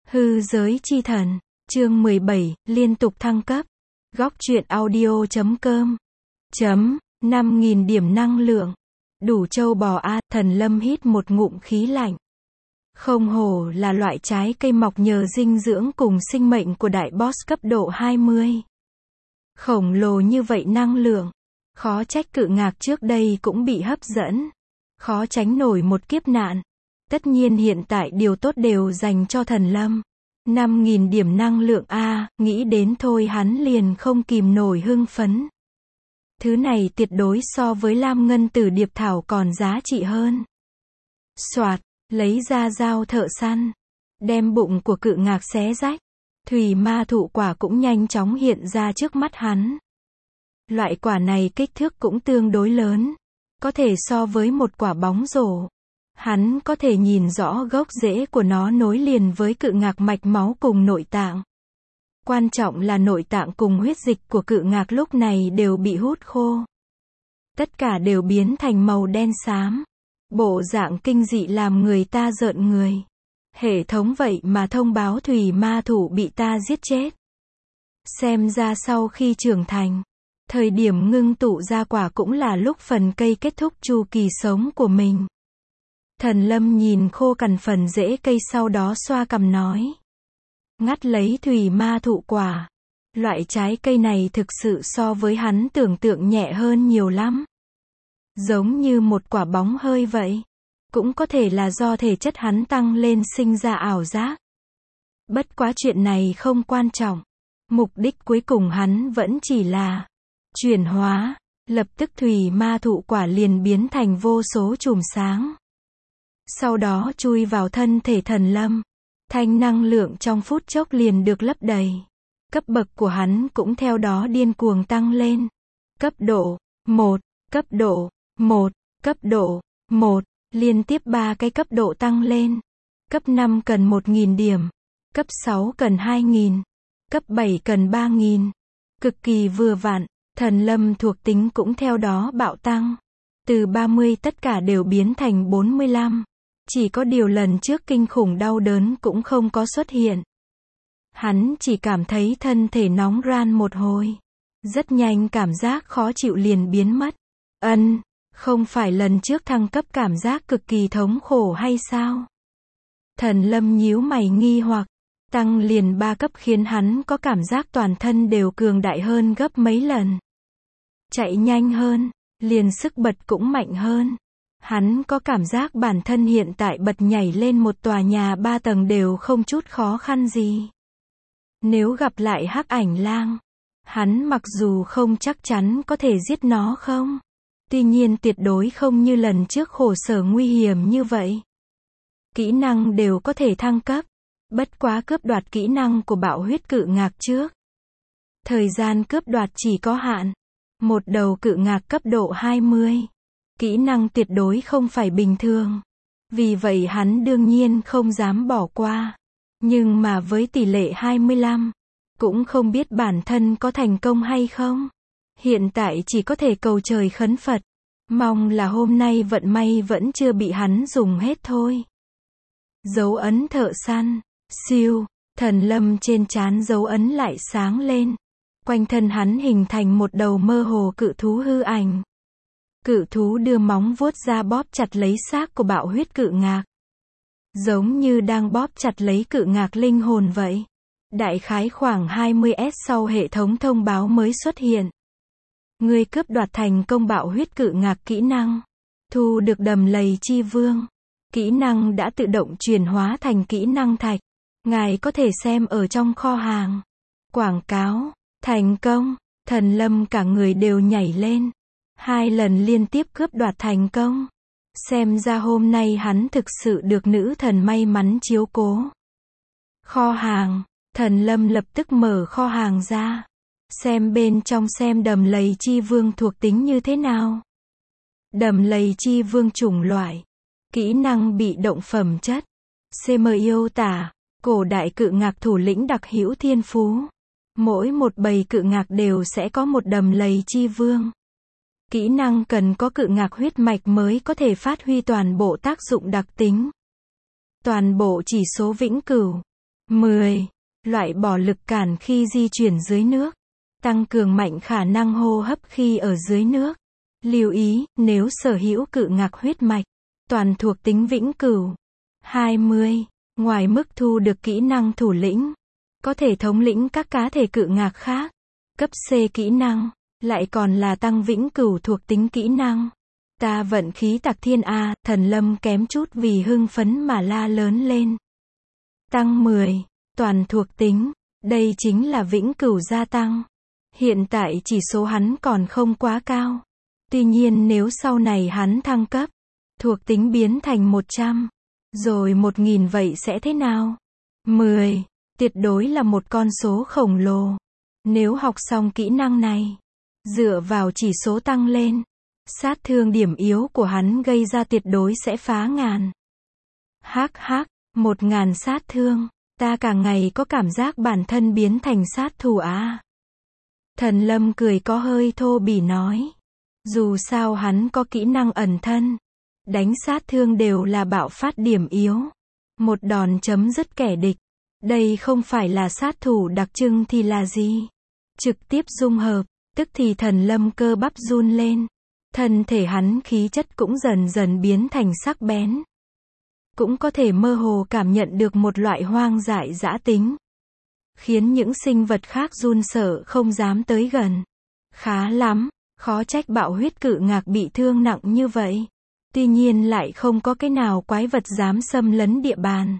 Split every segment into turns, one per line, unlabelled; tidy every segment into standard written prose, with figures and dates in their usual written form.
Hư giới chi thần, chương 17, liên tục thăng cấp. Góc truyện audio.com. 5.000 điểm năng lượng. Đủ trâu bò a, Thần Lâm hít một ngụm khí lạnh. Không hổ là loại trái cây mọc nhờ dinh dưỡng cùng sinh mệnh của đại boss cấp độ 20. Khổng lồ như vậy năng lượng. Khó trách cự ngạc trước đây cũng bị hấp dẫn. Khó tránh nổi một kiếp nạn. Tất nhiên hiện tại điều tốt đều dành cho Thần Lâm. 5.000 điểm năng lượng a, nghĩ đến thôi hắn liền không kìm nổi hưng phấn. Thứ này tuyệt đối so với Lam Ngân Tử Điệp Thảo còn giá trị hơn. Soạt, lấy ra dao thợ săn, đem bụng của cự ngạc xé rách. Thủy ma thụ quả cũng nhanh chóng hiện ra trước mắt hắn. Loại quả này kích thước cũng tương đối lớn, có thể so với một quả bóng rổ. Hắn có thể nhìn rõ gốc rễ của nó nối liền với cự ngạc mạch máu cùng nội tạng. Quan trọng là nội tạng cùng huyết dịch của cự ngạc lúc này đều bị hút khô. Tất cả đều biến thành màu đen xám. Bộ dạng kinh dị làm người ta rợn người. Hệ thống vậy mà thông báo thủy ma thủ bị ta giết chết. Xem ra sau khi trưởng thành, thời điểm ngưng tụ ra quả cũng là lúc phần cây kết thúc chu kỳ sống của mình. Thần Lâm nhìn khô cằn phần rễ cây sau đó xoa cằm nói. Ngắt lấy thủy ma thụ quả. Loại trái cây này thực sự so với hắn tưởng tượng nhẹ hơn nhiều lắm. Giống như một quả bóng hơi vậy. Cũng có thể là do thể chất hắn tăng lên sinh ra ảo giác. Bất quá chuyện này không quan trọng. Mục đích cuối cùng hắn vẫn chỉ là chuyển hóa. Lập tức thủy ma thụ quả liền biến thành vô số chùm sáng. Sau đó chui vào thân thể Thần Lâm. Thanh năng lượng trong phút chốc liền được lấp đầy. Cấp bậc của hắn cũng theo đó điên cuồng tăng lên. Cấp độ 1, cấp độ 1, cấp độ 1, liên tiếp 3 cái cấp độ tăng lên. Cấp 5 cần 1.000 điểm. Cấp 6 cần 2.000. Cấp 7 cần 3.000. Cực kỳ vừa vặn, Thần Lâm thuộc tính cũng theo đó bạo tăng. Từ 30 tất cả đều biến thành 45. Chỉ có điều lần trước kinh khủng đau đớn cũng không có xuất hiện. Hắn chỉ cảm thấy thân thể nóng ran một hồi. Rất nhanh cảm giác khó chịu liền biến mất. Không phải lần trước thăng cấp cảm giác cực kỳ thống khổ hay sao? Thần Lâm nhíu mày nghi hoặc. Tăng liền 3 cấp khiến hắn có cảm giác toàn thân đều cường đại hơn gấp mấy lần. Chạy nhanh hơn, liền sức bật cũng mạnh hơn. Hắn có cảm giác bản thân hiện tại bật nhảy lên một tòa nhà 3 tầng đều không chút khó khăn gì. Nếu gặp lại Hắc Ảnh Lang, hắn mặc dù không chắc chắn có thể giết nó không. Tuy nhiên tuyệt đối không như lần trước khổ sở nguy hiểm như vậy. Kỹ năng đều có thể thăng cấp. Bất quá cướp đoạt kỹ năng của bạo huyết cự ngạc trước. Thời gian cướp đoạt chỉ có hạn. Một đầu cự ngạc cấp độ 20. Kỹ năng tuyệt đối không phải bình thường. Vì vậy hắn đương nhiên không dám bỏ qua. Nhưng mà với tỷ lệ 25, cũng không biết bản thân có thành công hay không. Hiện tại chỉ có thể cầu trời khấn Phật. Mong là hôm nay vận may vẫn chưa bị hắn dùng hết thôi. Dấu ấn thợ săn. Siêu. Thần Lâm trên trán dấu ấn lại sáng lên. Quanh thân hắn hình thành một đầu mơ hồ cự thú hư ảnh. Cự thú đưa móng vuốt ra bóp chặt lấy xác của bạo huyết cự ngạc. Giống như đang bóp chặt lấy cự ngạc linh hồn vậy. Đại khái khoảng 20s sau hệ thống thông báo mới xuất hiện. Ngươi cướp đoạt thành công bạo huyết cự ngạc kỹ năng. Thu được đầm lầy chi vương. Kỹ năng đã tự động chuyển hóa thành kỹ năng thạch. Ngài có thể xem ở trong kho hàng. Quảng cáo. Thành công. Thần Lâm cả người đều nhảy lên. 2 lần liên tiếp cướp đoạt thành công. Xem ra hôm nay hắn thực sự được nữ thần may mắn chiếu cố. Kho hàng. Thần Lâm lập tức mở kho hàng ra. Xem bên trong xem đầm lầy chi vương thuộc tính như thế nào. Đầm lầy chi vương chủng loại. Kỹ năng bị động phẩm chất. CM yêu tả. Cổ đại cự ngạc thủ lĩnh đặc hữu thiên phú. Mỗi một bầy cự ngạc đều sẽ có một đầm lầy chi vương. Kỹ năng cần có cự ngạc huyết mạch mới có thể phát huy toàn bộ tác dụng đặc tính. Toàn bộ chỉ số vĩnh cửu. 10. Loại bỏ lực cản khi di chuyển dưới nước. Tăng cường mạnh khả năng hô hấp khi ở dưới nước. Lưu ý, nếu sở hữu cự ngạc huyết mạch, toàn thuộc tính vĩnh cửu. 20. Ngoài mức thu được kỹ năng thủ lĩnh, có thể thống lĩnh các cá thể cự ngạc khác. Cấp C kỹ năng, lại còn là tăng vĩnh cửu thuộc tính kỹ năng. Ta vận khí tặc thiên A, Thần Lâm kém chút vì hưng phấn mà la lớn lên. Tăng 10. Toàn thuộc tính, đây chính là vĩnh cửu gia tăng. Hiện tại chỉ số hắn còn không quá cao. Tuy nhiên nếu sau này hắn thăng cấp, thuộc tính biến thành 100, rồi 1000 vậy sẽ thế nào? 10. Tuyệt đối là một con số khổng lồ. Nếu học xong kỹ năng này, dựa vào chỉ số tăng lên, sát thương điểm yếu của hắn gây ra tuyệt đối sẽ phá ngàn. 1000 sát thương, ta cả ngày có cảm giác bản thân biến thành sát thủ á. Thần Lâm cười có hơi thô bỉ nói. Dù sao hắn có kỹ năng ẩn thân, đánh sát thương đều là bạo phát điểm yếu. Một đòn chấm dứt kẻ địch. Đây không phải là sát thủ đặc trưng thì là gì? Trực tiếp dung hợp, tức thì Thần Lâm cơ bắp run lên. Thân thể hắn khí chất cũng dần dần biến thành sắc bén. Cũng có thể mơ hồ cảm nhận được một loại hoang dại dã tính, khiến những sinh vật khác run sợ không dám tới gần. Khá lắm, khó trách bạo huyết cự ngạc bị thương nặng như vậy. Tuy nhiên lại không có cái nào quái vật dám xâm lấn địa bàn.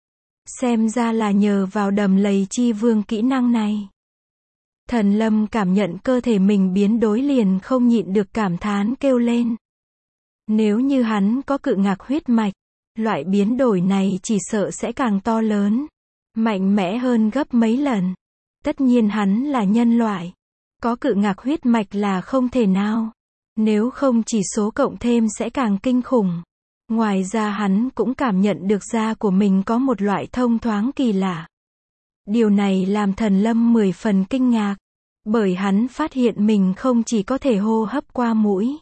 Xem ra là nhờ vào đầm lầy chi vương kỹ năng này. Thần Lâm cảm nhận cơ thể mình biến đổi liền không nhịn được cảm thán kêu lên. Nếu như hắn có cự ngạc huyết mạch, loại biến đổi này chỉ sợ sẽ càng to lớn, mạnh mẽ hơn gấp mấy lần. Tất nhiên hắn là nhân loại, có cự ngạc huyết mạch là không thể nào. Nếu không chỉ số cộng thêm sẽ càng kinh khủng. Ngoài ra hắn cũng cảm nhận được da của mình có một loại thông thoáng kỳ lạ. Điều này làm Thần Lâm 10 phần kinh ngạc, bởi hắn phát hiện mình không chỉ có thể hô hấp qua mũi,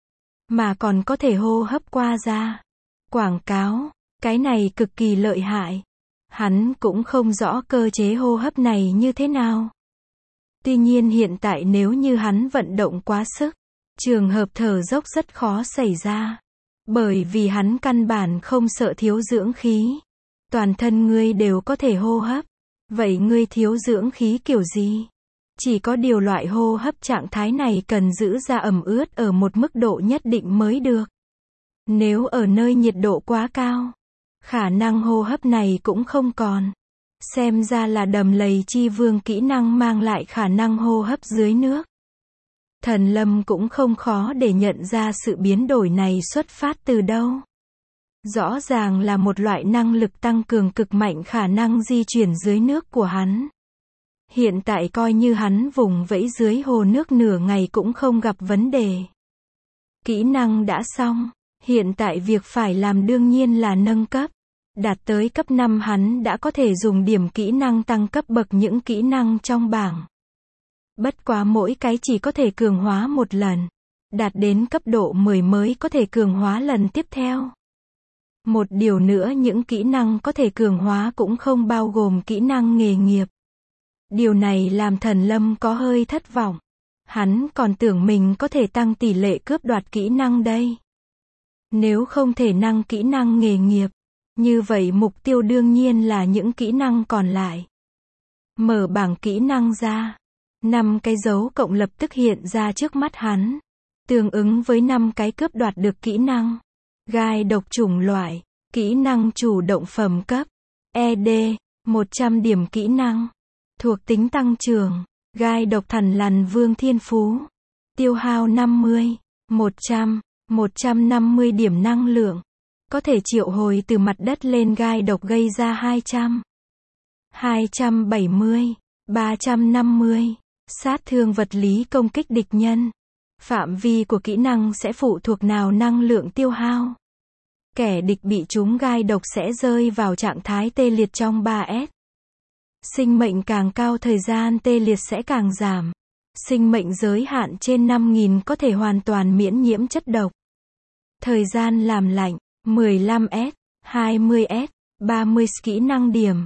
mà còn có thể hô hấp qua da. Quảng cáo, cái này cực kỳ lợi hại. Hắn cũng không rõ cơ chế hô hấp này như thế nào. Tuy nhiên hiện tại nếu như hắn vận động quá sức, trường hợp thở dốc rất khó xảy ra. Bởi vì hắn căn bản không sợ thiếu dưỡng khí. Toàn thân ngươi đều có thể hô hấp. Vậy ngươi thiếu dưỡng khí kiểu gì? Chỉ có điều loại hô hấp trạng thái này cần giữ da ẩm ướt ở một mức độ nhất định mới được. Nếu ở nơi nhiệt độ quá cao, khả năng hô hấp này cũng không còn. Xem ra là đầm lầy chi vương kỹ năng mang lại khả năng hô hấp dưới nước. Thần Lâm cũng không khó để nhận ra sự biến đổi này xuất phát từ đâu. Rõ ràng là một loại năng lực tăng cường cực mạnh khả năng di chuyển dưới nước của hắn. Hiện tại coi như hắn vùng vẫy dưới hồ nước nửa ngày cũng không gặp vấn đề. Kỹ năng đã xong, hiện tại việc phải làm đương nhiên là nâng cấp. Đạt tới cấp 5 hắn đã có thể dùng điểm kỹ năng tăng cấp bậc những kỹ năng trong bảng. Bất quá mỗi cái chỉ có thể cường hóa một lần. Đạt đến cấp độ 10 mới có thể cường hóa lần tiếp theo. Một điều nữa những kỹ năng có thể cường hóa cũng không bao gồm kỹ năng nghề nghiệp. Điều này làm Thần Lâm có hơi thất vọng. Hắn còn tưởng mình có thể tăng tỷ lệ cướp đoạt kỹ năng đây. Nếu không thể nâng kỹ năng nghề nghiệp, như vậy mục tiêu đương nhiên là những kỹ năng còn lại. Mở bảng kỹ năng ra. 5 cái dấu cộng lập tức hiện ra trước mắt hắn. Tương ứng với 5 cái cướp đoạt được kỹ năng. Gai độc chủng loại. Kỹ năng chủ động phẩm cấp. ED. 100 điểm kỹ năng. Thuộc tính tăng trưởng. Gai độc thằn lằn vương thiên phú. Tiêu hao 50. 100. 150 điểm năng lượng. Có thể triệu hồi từ mặt đất lên gai độc gây ra 200. 270. 350. Sát thương vật lý công kích địch nhân. Phạm vi của kỹ năng sẽ phụ thuộc nào năng lượng tiêu hao. Kẻ địch bị trúng gai độc sẽ rơi vào trạng thái tê liệt trong 3S. Sinh mệnh càng cao thời gian tê liệt sẽ càng giảm. Sinh mệnh giới hạn trên 5000 có thể hoàn toàn miễn nhiễm chất độc. Thời gian làm lạnh 15S, 20S, 30 kỹ năng điểm.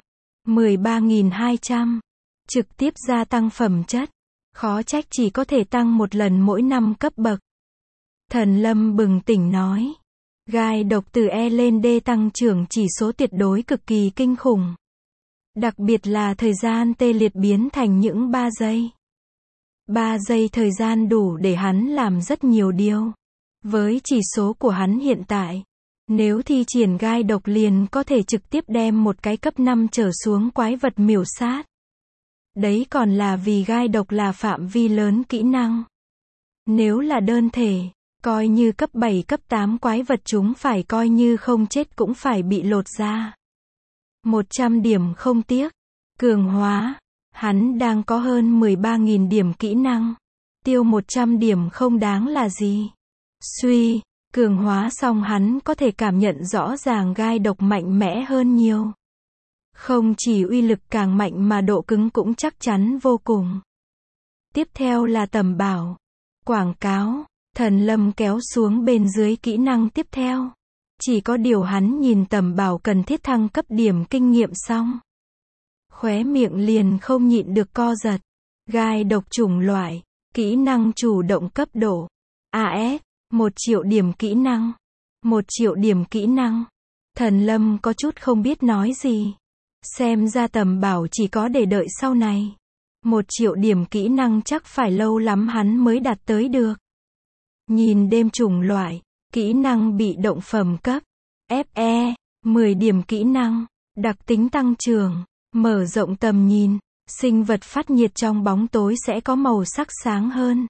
13.200. Trực tiếp gia tăng phẩm chất. Khó trách chỉ có thể tăng một lần mỗi năm cấp bậc. Thần Lâm bừng tỉnh nói. Gai độc từ E lên D tăng trưởng chỉ số tuyệt đối cực kỳ kinh khủng. Đặc biệt là thời gian tê liệt biến thành những 3 giây. 3 giây thời gian đủ để hắn làm rất nhiều điều. Với chỉ số của hắn hiện tại, nếu thi triển gai độc liền có thể trực tiếp đem một cái cấp 5 trở xuống quái vật miểu sát. Đấy còn là vì gai độc là phạm vi lớn kỹ năng. Nếu là đơn thể, coi như cấp 7 cấp 8 quái vật chúng phải coi như không chết cũng phải bị lột ra. 100 điểm không tiếc. Cường hóa. Hắn đang có hơn 13.000 điểm kỹ năng. Tiêu 100 điểm không đáng là gì. Suy, cường hóa xong hắn có thể cảm nhận rõ ràng gai độc mạnh mẽ hơn nhiều. Không chỉ uy lực càng mạnh mà độ cứng cũng chắc chắn vô cùng. Tiếp theo là tầm bảo. Quảng cáo. Thần Lâm kéo xuống bên dưới kỹ năng tiếp theo. Chỉ có điều hắn nhìn tầm bảo cần thiết thăng cấp điểm kinh nghiệm xong. Khóe miệng liền không nhịn được co giật. Gai độc chủng loại. Kỹ năng chủ động cấp độ. AS. 1 triệu điểm kỹ năng. 1 triệu điểm kỹ năng. Thần Lâm có chút không biết nói gì. Xem ra tầm bảo chỉ có để đợi sau này. 1 triệu điểm kỹ năng chắc phải lâu lắm hắn mới đạt tới được. Nhìn đêm chủng loại. Kỹ năng bị động phẩm cấp. FE. 10 điểm kỹ năng. Đặc tính tăng trưởng. Mở rộng tầm nhìn. Sinh vật phát nhiệt trong bóng tối sẽ có màu sắc sáng hơn.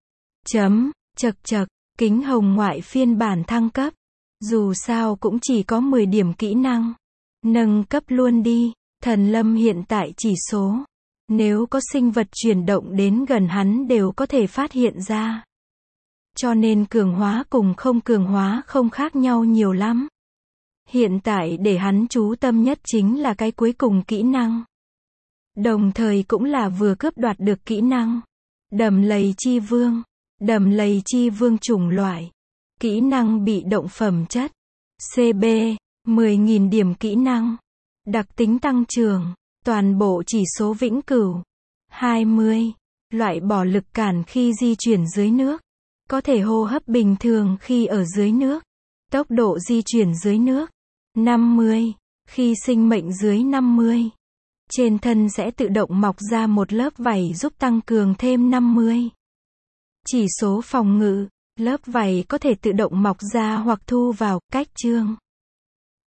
Chật chật. Kính hồng ngoại phiên bản thăng cấp. Dù sao cũng chỉ có 10 điểm kỹ năng. Nâng cấp luôn đi. Thần Lâm hiện tại chỉ số. Nếu có sinh vật chuyển động đến gần hắn đều có thể phát hiện ra. Cho nên cường hóa cùng không cường hóa không khác nhau nhiều lắm. Hiện tại để hắn chú tâm nhất chính là cái cuối cùng kỹ năng. Đồng thời cũng là vừa cướp đoạt được kỹ năng. Đầm lầy chi vương. Đầm lầy chi vương chủng loại. Kỹ năng bị động phẩm chất. CB. 10.000 điểm kỹ năng. Đặc tính tăng trưởng. Toàn bộ chỉ số vĩnh cửu. 20. Loại bỏ lực cản khi di chuyển dưới nước. Có thể hô hấp bình thường khi ở dưới nước. Tốc độ di chuyển dưới nước. 50. Khi sinh mệnh dưới 50. Trên thân sẽ tự động mọc ra một lớp vảy giúp tăng cường thêm 50. Chỉ số phòng ngự. Lớp vảy có thể tự động mọc ra hoặc thu vào, cách chương.